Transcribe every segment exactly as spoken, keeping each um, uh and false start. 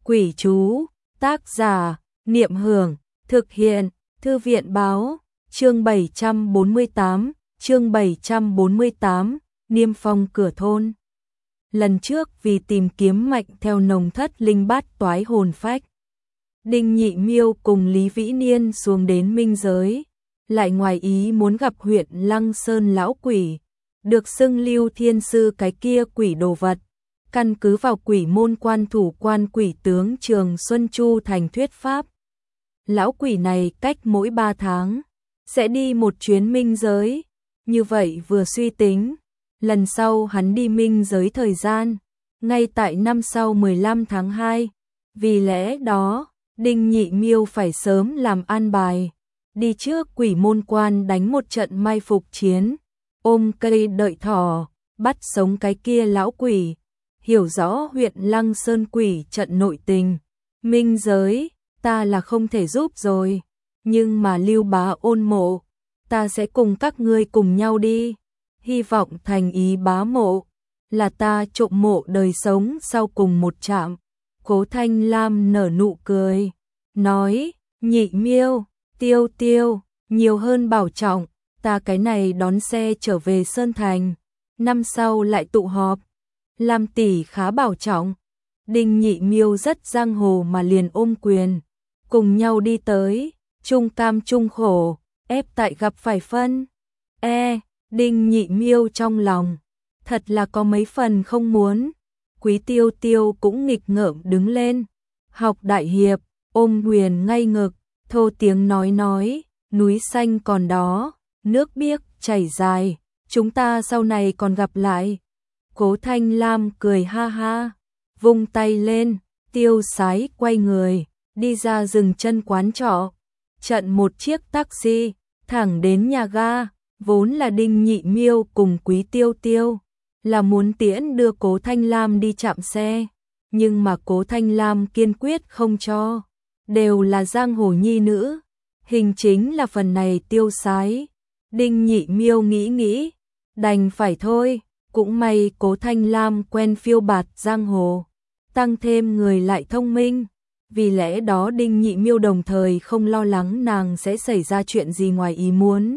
Quỷ chú, tác giả, Niệm Hưởng, thực hiện, Thư viện báo, chương bảy trăm bốn mươi tám, chương bảy trăm bốn mươi tám, Niêm phong cửa thôn. Lần trước vì tìm kiếm mạnh theo nồng thất linh bát toái hồn phách, Đinh Nhị Miêu cùng Lý Vĩ Niên xuống đến minh giới, lại ngoài ý muốn gặp huyện Lăng Sơn lão quỷ, được xưng Lưu Thiên Sư cái kia quỷ đồ vật. Căn cứ vào quỷ môn quan thủ quan quỷ tướng Trường Xuân Chu thành thuyết pháp, lão quỷ này cách mỗi ba tháng sẽ đi một chuyến minh giới. Như vậy vừa suy tính, lần sau hắn đi minh giới thời gian ngay tại năm sau mười lăm tháng hai. Vì lẽ đó, Đinh Nhị Miêu phải sớm làm an bài, đi trước quỷ môn quan đánh một trận mai phục chiến, ôm cây đợi thỏ, bắt sống cái kia lão quỷ. Hiểu rõ huyện Lăng Sơn quỷ trận nội tình, minh giới, ta là không thể giúp rồi, nhưng mà Lưu Bá ôn mộ, ta sẽ cùng các ngươi cùng nhau đi, hy vọng thành ý bá mộ, là ta trộm mộ đời sống sau cùng một trạm. Cố Thanh Lam nở nụ cười, nói, Nhị Miêu, Tiêu Tiêu, nhiều hơn bảo trọng, ta cái này đón xe trở về Sơn Thành, năm sau lại tụ họp. Lam tỷ khá bảo trọng. Đinh Nhị Miêu rất giang hồ mà liền ôm quyền, cùng nhau đi tới, chung cam chung khổ, ép tại gặp phải phân. E, Đinh Nhị Miêu trong lòng, thật là có mấy phần không muốn. Quý Tiêu Tiêu cũng nghịch ngợm đứng lên, học đại hiệp, ôm huyền ngay ngực, thô tiếng nói nói, núi xanh còn đó, nước biếc chảy dài, chúng ta sau này còn gặp lại. Cố Thanh Lam cười ha ha, vung tay lên, tiêu sái quay người, đi ra dừng chân quán trọ, chặn một chiếc taxi, thẳng đến nhà ga. Vốn là Đinh Nhị Miêu cùng Quý Tiêu Tiêu là muốn tiễn đưa Cố Thanh Lam đi chạm xe, nhưng mà Cố Thanh Lam kiên quyết không cho, đều là giang hồ nhi nữ, hình chính là phần này tiêu sái. Đinh Nhị Miêu nghĩ nghĩ, đành phải thôi. Cũng may Cố Thanh Lam quen phiêu bạt giang hồ, tăng thêm người lại thông minh, vì lẽ đó Đinh Nhị Miêu đồng thời không lo lắng nàng sẽ xảy ra chuyện gì ngoài ý muốn.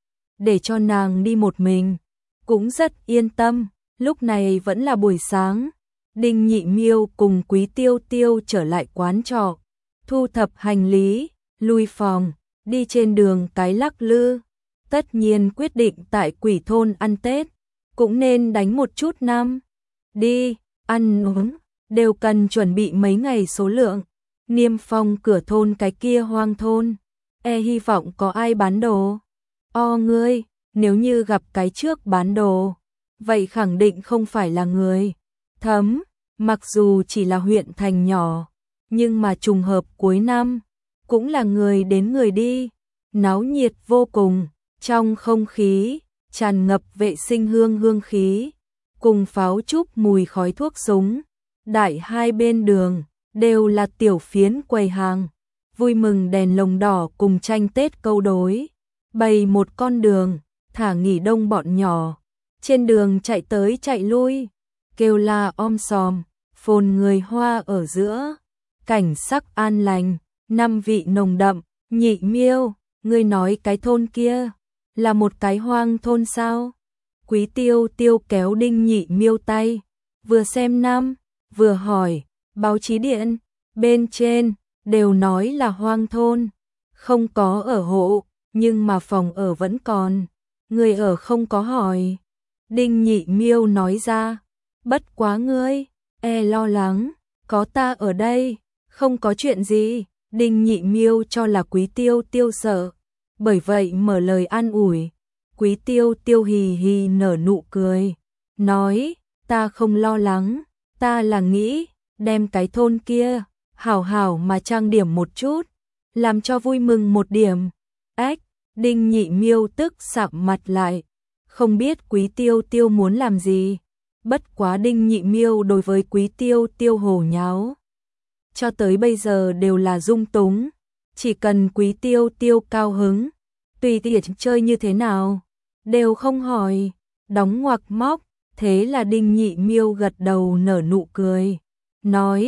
Để cho nàng đi một mình, cũng rất yên tâm. Lúc này vẫn là buổi sáng, Đinh Nhị Miêu cùng Quý Tiêu Tiêu trở lại quán trọ, thu thập hành lý, lui phòng, đi trên đường cái lắc lư. Tất nhiên quyết định tại quỷ thôn ăn Tết, cũng nên đánh một chút năm. Đi, ăn uống, đều cần chuẩn bị mấy ngày số lượng. Niêm phong cửa thôn cái kia hoang thôn. E hy vọng có ai bán đồ. O ngươi, nếu như gặp cái trước bán đồ, vậy khẳng định không phải là người. Thấm, mặc dù chỉ là huyện thành nhỏ, nhưng mà trùng hợp cuối năm, cũng là người đến người đi. Náo nhiệt vô cùng, trong không khí tràn ngập vệ sinh hương hương khí, cùng pháo trúc mùi khói thuốc súng. Đại hai bên đường đều là tiểu phiến quầy hàng, vui mừng đèn lồng đỏ cùng tranh Tết câu đối, bày một con đường, thả nghỉ đông bọn nhỏ, trên đường chạy tới chạy lui, kêu la om sòm, phồn người hoa ở giữa, cảnh sắc an lành, năm vị nồng đậm. Nhị Miêu, ngươi nói cái thôn kia là một cái hoang thôn sao? Quý Tiêu Tiêu kéo Đinh Nhị Miêu tay, vừa xem năm, vừa hỏi, báo chí điện, bên trên, đều nói là hoang thôn, không có ở hộ, nhưng mà phòng ở vẫn còn, người ở không có hỏi. Đinh Nhị Miêu nói ra, bất quá ngươi, e lo lắng, có ta ở đây, không có chuyện gì. Đinh Nhị Miêu cho là Quý Tiêu Tiêu sợ, bởi vậy mở lời an ủi. Quý Tiêu Tiêu hì hì nở nụ cười, nói, ta không lo lắng, ta là nghĩ, đem cái thôn kia, hảo hảo mà trang điểm một chút, làm cho vui mừng một điểm. Ách, Đinh Nhị Miêu tức sạm mặt lại, không biết Quý Tiêu Tiêu muốn làm gì, bất quá Đinh Nhị Miêu đối với Quý Tiêu Tiêu hồ nháo, cho tới bây giờ đều là dung túng, chỉ cần Quý Tiêu Tiêu cao hứng, tùy tiện chơi như thế nào, đều không hỏi, đóng ngoặc móc. Thế là Đinh Nhị Miêu gật đầu nở nụ cười, nói,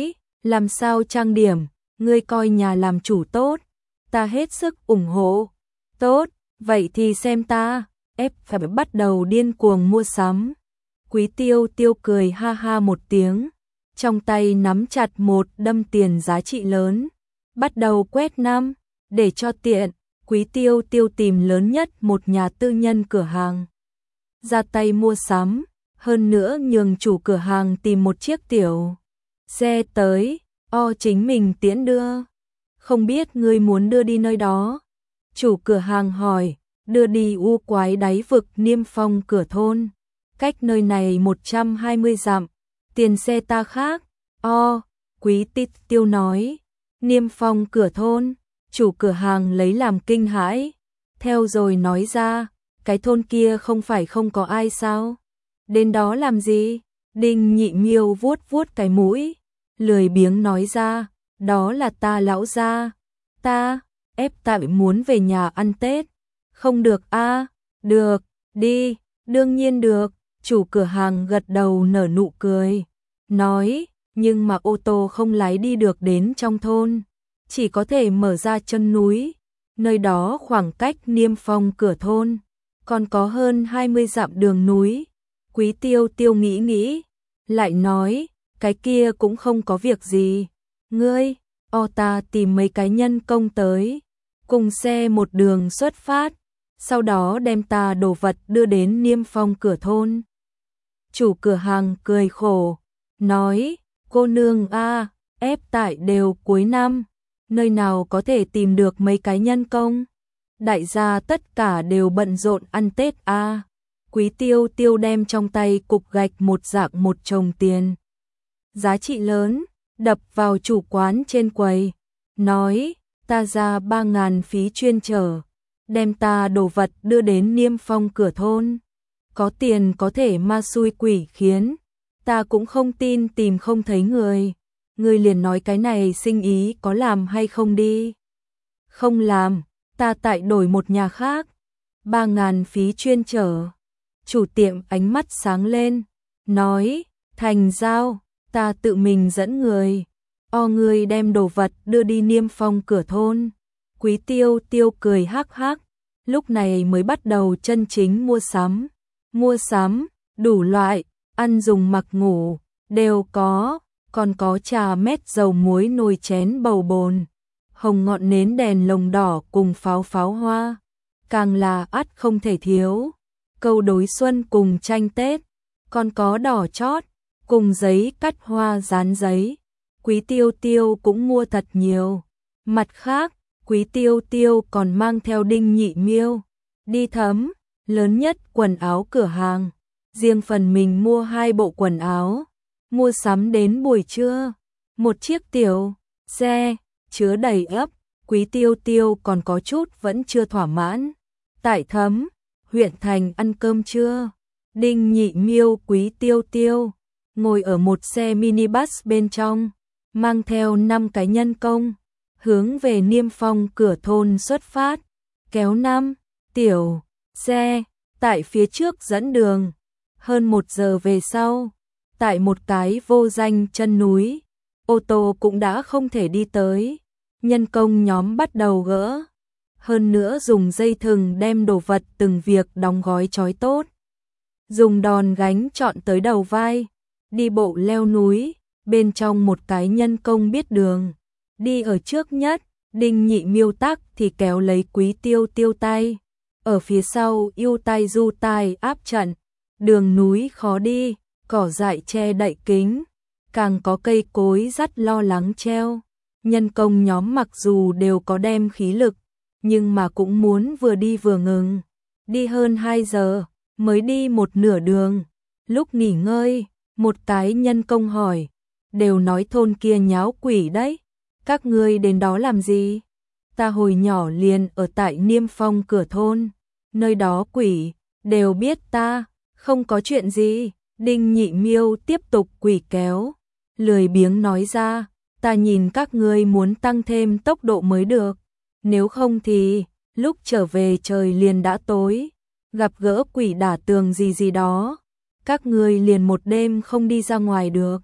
làm sao trang điểm, ngươi coi nhà làm chủ tốt, ta hết sức ủng hộ. Tốt, vậy thì xem ta, ép phải bắt đầu điên cuồng mua sắm. Quý Tiêu Tiêu cười ha ha một tiếng, trong tay nắm chặt một đâm tiền giá trị lớn, bắt đầu quét năm, để cho tiện, Quý Tiêu Tiêu tìm lớn nhất một nhà tư nhân cửa hàng, ra tay mua sắm, hơn nữa nhường chủ cửa hàng tìm một chiếc tiểu xe tới, o chính mình tiễn đưa. Không biết ngươi muốn đưa đi nơi đó? Chủ cửa hàng hỏi, đưa đi u quái đáy vực Niêm Phong cửa thôn, cách nơi này một trăm hai mươi dặm, tiền xe ta khác. O, Quý Tít Tiêu nói, Niêm Phong cửa thôn, chủ cửa hàng lấy làm kinh hãi, theo rồi nói ra, cái thôn kia không phải không có ai sao? Đến đó làm gì? Đinh Nhị Miêu vuốt vuốt cái mũi, lười biếng nói ra, đó là ta lão gia. Ta, ép tại muốn về nhà ăn Tết. Không được a à? Được, đi, đương nhiên được. Chủ cửa hàng gật đầu nở nụ cười, nói, nhưng mà ô tô không lái đi được đến trong thôn, chỉ có thể mở ra chân núi, nơi đó khoảng cách Niêm Phong cửa thôn, còn có hơn hai mươi dặm đường núi. Quý Tiêu Tiêu nghĩ nghĩ, lại nói, cái kia cũng không có việc gì. Ngươi, o ta tìm mấy cái nhân công tới, cùng xe một đường xuất phát, sau đó đem ta đồ vật đưa đến Niêm Phong cửa thôn. Chủ cửa hàng cười khổ, nói, cô nương a, ép tại đều cuối năm, nơi nào có thể tìm được mấy cái nhân công? Đại gia tất cả đều bận rộn ăn Tết a. Quý Tiêu Tiêu đem trong tay cục gạch một dạng một chồng tiền giá trị lớn, đập vào chủ quán trên quầy, nói, ta ra ba ngàn phí chuyên chở, đem ta đồ vật đưa đến Niêm Phong cửa thôn. Có tiền có thể ma xui quỷ khiến, ta cũng không tin tìm không thấy người. Người liền nói cái này sinh ý có làm hay không đi. Không làm, ta tại đổi một nhà khác. Ba ngàn phí chuyên chở. Chủ tiệm ánh mắt sáng lên, nói, thành giao, ta tự mình dẫn người. O người đem đồ vật đưa đi Niêm Phong cửa thôn. Quý Tiêu Tiêu cười hắc hắc, lúc này mới bắt đầu chân chính mua sắm. Mua sắm, đủ loại, ăn dùng mặc ngủ, đều có, còn có trà mét dầu muối nồi chén bầu bồn, hồng ngọn nến đèn lồng đỏ cùng pháo pháo hoa, càng là ắt không thể thiếu, câu đối xuân cùng tranh Tết, còn có đỏ chót, cùng giấy cắt hoa dán giấy. Quý Tiêu Tiêu cũng mua thật nhiều. Mặt khác, Quý Tiêu Tiêu còn mang theo Đinh Nhị Miêu đi thấm lớn nhất quần áo cửa hàng, riêng phần mình mua hai bộ quần áo, mua sắm đến buổi trưa, một chiếc tiểu xe chứa đầy ấp. Quý Tiêu Tiêu còn có chút vẫn chưa thỏa mãn. Tại Thấm, huyện thành ăn cơm trưa, Đinh Nhị Miêu Quý Tiêu Tiêu ngồi ở một xe minibus bên trong, mang theo năm cái nhân công, hướng về Niêm Phong cửa thôn xuất phát, kéo năm tiểu xe tại phía trước dẫn đường. Hơn một giờ về sau, tại một cái vô danh chân núi, ô tô cũng đã không thể đi tới. Nhân công nhóm bắt đầu gỡ, hơn nữa dùng dây thừng đem đồ vật từng việc đóng gói trói tốt, dùng đòn gánh trọn tới đầu vai, đi bộ leo núi. Bên trong một cái nhân công biết đường, đi ở trước nhất, Đinh Nhị Miêu tắc thì kéo lấy Quý Tiêu Tiêu tay, ở phía sau yêu tay du tai áp trận. Đường núi khó đi, cỏ dại che đậy kính, càng có cây cối dắt lo lắng treo. Nhân công nhóm mặc dù đều có đem khí lực, nhưng mà cũng muốn vừa đi vừa ngừng. Đi hơn hai giờ, mới đi một nửa đường. Lúc nghỉ ngơi, một cái nhân công hỏi, đều nói thôn kia nháo quỷ đấy, các ngươi đến đó làm gì? Ta hồi nhỏ liền ở tại Niêm Phong cửa thôn, nơi đó quỷ, đều biết ta, không có chuyện gì. Đinh Nhị Miêu tiếp tục quỷ kéo, lười biếng nói ra, ta nhìn các ngươi muốn tăng thêm tốc độ mới được, nếu không thì, lúc trở về trời liền đã tối, gặp gỡ quỷ đả tường gì gì đó, các ngươi liền một đêm không đi ra ngoài được.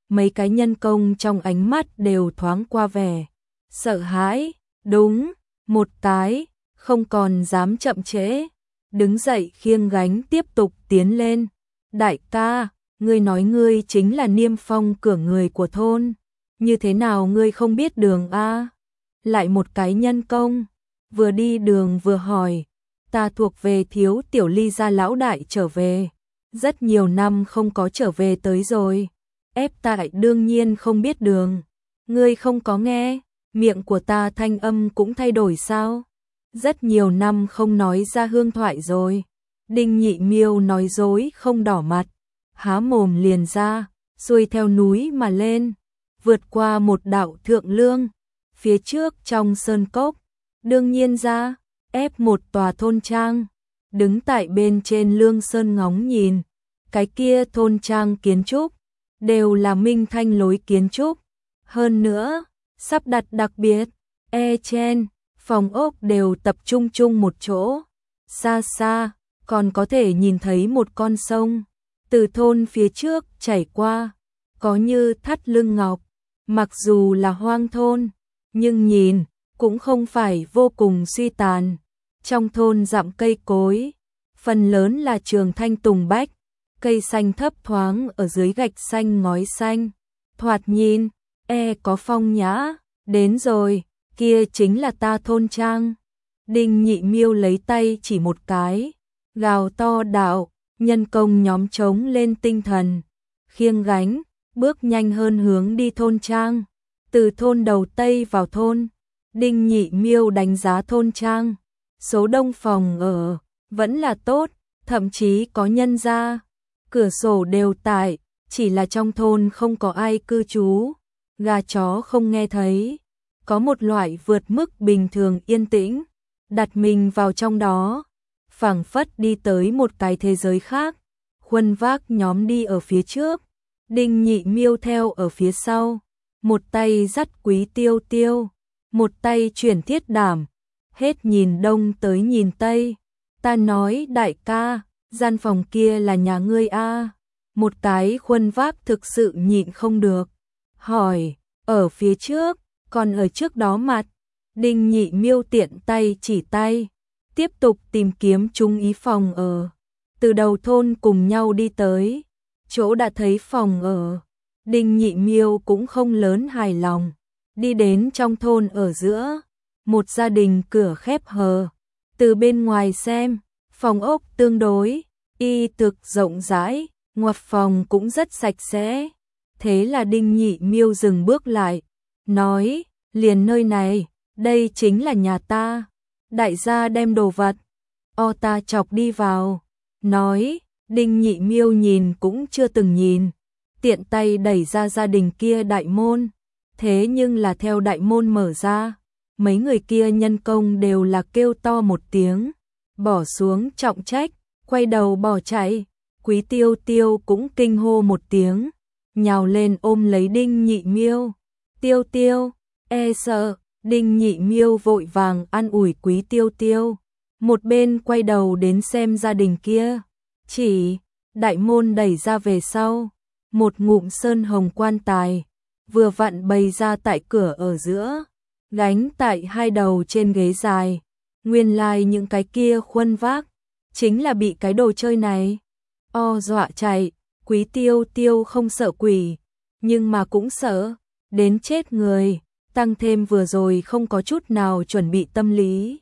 mấy cái nhân công trong ánh mắt đều thoáng qua vẻ sợ hãi, đúng, một cái, không còn dám chậm trễ, đứng dậy khiêng gánh tiếp tục tiến lên. Đại ca, ngươi nói ngươi chính là Niêm Phong Cửa người của thôn, như thế nào ngươi không biết đường a? Lại một cái nhân công, vừa đi đường vừa hỏi, ta thuộc về Thiếu Tiểu Ly gia lão đại trở về, rất nhiều năm không có trở về tới rồi. Ép tại đương nhiên không biết đường, ngươi không có nghe, miệng của ta thanh âm cũng thay đổi sao? Rất nhiều năm không nói ra hương thoại rồi. Đinh Nhị Miêu nói dối không đỏ mặt, há mồm liền ra, xuôi theo núi mà lên, vượt qua một đạo thượng lương, phía trước trong sơn cốc, đương nhiên ra, ép một tòa thôn trang, đứng tại bên trên lương sơn ngóng nhìn, cái kia thôn trang kiến trúc, đều là minh thanh lối kiến trúc, hơn nữa, sắp đặt đặc biệt, e chen, phòng ốc đều tập trung chung một chỗ, xa xa, còn có thể nhìn thấy một con sông, từ thôn phía trước chảy qua, có như thắt lưng ngọc, mặc dù là hoang thôn, nhưng nhìn, cũng không phải vô cùng suy tàn, trong thôn dặm cây cối, phần lớn là trường thanh tùng bách, cây xanh thấp thoáng ở dưới gạch xanh ngói xanh, thoạt nhìn, e có phong nhã, đến rồi, kia chính là ta thôn trang. Đinh Nhị Miêu lấy tay chỉ một cái, gào to đạo, nhân công nhóm trống lên tinh thần, khiêng gánh, bước nhanh hơn hướng đi thôn trang, từ thôn đầu Tây vào thôn, Đinh Nhị Miêu đánh giá thôn trang, số đông phòng ở, vẫn là tốt, thậm chí có nhân gia, cửa sổ đều tại, chỉ là trong thôn không có ai cư trú, gà chó không nghe thấy, có một loại vượt mức bình thường yên tĩnh, đặt mình vào trong đó, phảng phất đi tới một cái thế giới khác, khuân vác nhóm đi ở phía trước, Đinh Nhị Miêu theo ở phía sau, một tay dắt Quý Tiêu Tiêu, một tay chuyển Thiết Đảm, hết nhìn đông tới nhìn tây, ta nói đại ca, gian phòng kia là nhà ngươi a? Một cái khuân vác thực sự nhịn không được, hỏi, ở phía trước, còn ở trước đó mặt, Đinh Nhị Miêu tiện tay chỉ tay, tiếp tục tìm kiếm chung ý phòng ở, từ đầu thôn cùng nhau đi tới, chỗ đã thấy phòng ở, Đinh Nhị Miêu cũng không lớn hài lòng, đi đến trong thôn ở giữa, một gia đình cửa khép hờ, từ bên ngoài xem, phòng ốc tương đối, y thực rộng rãi, ngoặt phòng cũng rất sạch sẽ, thế là Đinh Nhị Miêu dừng bước lại, nói, liền nơi này, đây chính là nhà ta, đại gia đem đồ vật, o ta chọc đi vào, nói, Đinh Nhị Miêu nhìn cũng chưa từng nhìn, tiện tay đẩy ra gia đình kia đại môn, thế nhưng là theo đại môn mở ra, mấy người kia nhân công đều là kêu to một tiếng, bỏ xuống trọng trách, quay đầu bỏ chạy, Quý Tiêu Tiêu cũng kinh hô một tiếng, nhào lên ôm lấy Đinh Nhị Miêu, Tiêu Tiêu, e sợ, Đinh Nhị Miêu vội vàng an ủi Quý Tiêu Tiêu, một bên quay đầu đến xem gia đình kia, chỉ, đại môn đẩy ra về sau, một ngụm sơn hồng quan tài, vừa vặn bày ra tại cửa ở giữa, gánh tại hai đầu trên ghế dài, nguyên lai like những cái kia khuân vác, chính là bị cái đồ chơi này, o dọa chạy, Quý Tiêu Tiêu không sợ quỷ, nhưng mà cũng sợ, đến chết người, tăng thêm vừa rồi không có chút nào chuẩn bị tâm lý.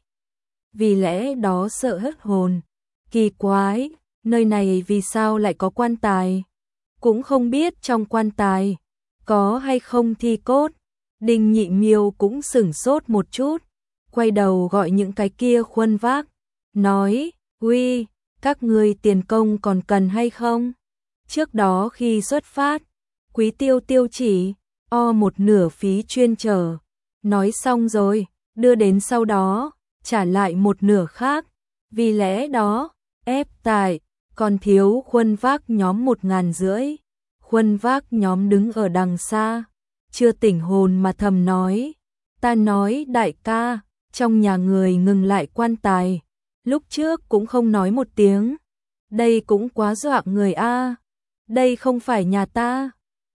Vì lẽ đó sợ hết hồn, kỳ quái, nơi này vì sao lại có quan tài, cũng không biết trong quan tài, có hay không thi cốt, Đinh Nhị Miêu cũng sửng sốt một chút, quay đầu gọi những cái kia khuân vác, nói, uy, các ngươi tiền công còn cần hay không? Trước đó khi xuất phát, Quý Tiêu Tiêu chỉ, o một nửa phí chuyên chở, nói xong rồi, đưa đến sau đó, trả lại một nửa khác, vì lẽ đó, ép tại, còn thiếu khuân vác nhóm một ngàn rưỡi, khuân vác nhóm đứng ở đằng xa, chưa tỉnh hồn mà thầm nói, ta nói đại ca, trong nhà người ngừng lại quan tài, lúc trước cũng không nói một tiếng, đây cũng quá dọa người a, đây không phải nhà ta,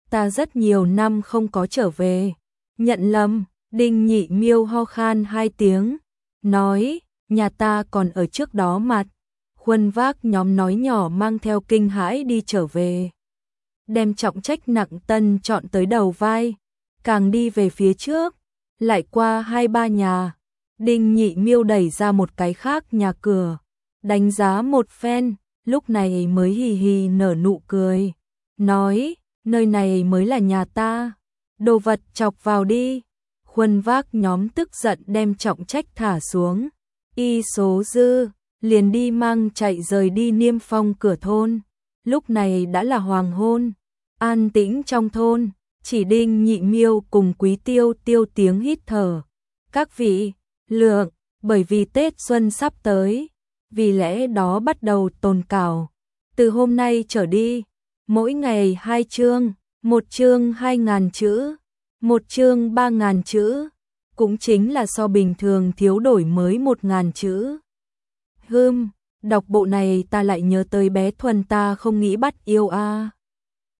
ta rất nhiều năm không có trở về. Nhận lầm, Đinh Nhị Miêu ho khan hai tiếng, nói, nhà ta còn ở trước đó mặt. Khuân Vác nhóm nói nhỏ mang theo kinh hãi đi trở về. Đem trọng trách nặng tân chọn tới đầu vai, càng đi về phía trước, lại qua hai ba nhà. Đinh Nhị Miêu đẩy ra một cái khác nhà cửa, đánh giá một phen, lúc này mới hì hì nở nụ cười, nói, nơi này mới là nhà ta, đồ vật chọc vào đi. Khuân Vác nhóm tức giận đem trọng trách thả xuống, y số dư, liền đi mang chạy rời đi Niêm Phong cửa thôn. Lúc này đã là hoàng hôn, an tĩnh trong thôn, chỉ Đinh Nhị Miêu cùng Quý Tiêu Tiêu tiếng hít thở. Các vị, lượng, bởi vì Tết Xuân sắp tới, vì lẽ đó bắt đầu tồn cảo. Từ hôm nay trở đi, mỗi ngày hai chương, một chương hai ngàn chữ, một chương ba ngàn chữ, cũng chính là so bình thường thiếu đổi mới một ngàn chữ. Hừm, đọc bộ này ta lại nhớ tới bé Thuần ta không nghĩ bắt yêu a. À.